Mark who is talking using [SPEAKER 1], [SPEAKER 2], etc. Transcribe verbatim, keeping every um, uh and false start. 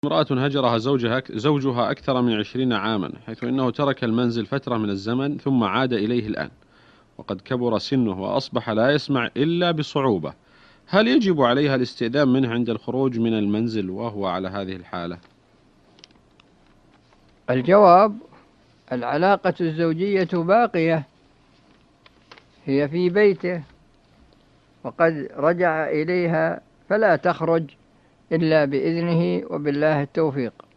[SPEAKER 1] امرأة هجرها زوجها زوجها أكثر من عشرين عاما، حيث إنه ترك المنزل فترة من الزمن ثم عاد إليه الآن، وقد كبر سنه وأصبح لا يسمع إلا بصعوبة. هل يجب عليها الاستئذان منه عند الخروج من المنزل وهو على هذه الحالة؟
[SPEAKER 2] الجواب: العلاقة الزوجية باقية، هي في بيته وقد رجع إليها، فلا تخرج إلا بإذنه، وبالله التوفيق.